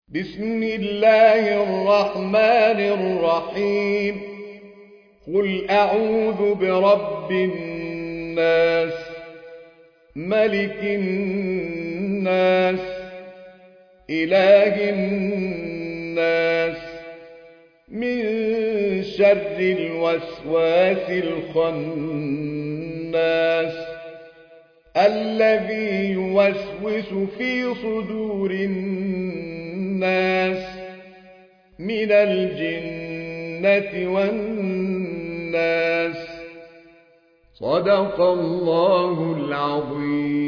بسم الله الرحمن الرحيم. قل أعوذ برب الناس، ملك الناس، إله الناس، من شر الوسواس الخناس الذي يوسوس في صدور الناس من الجنة والناس. صدق الله العظيم.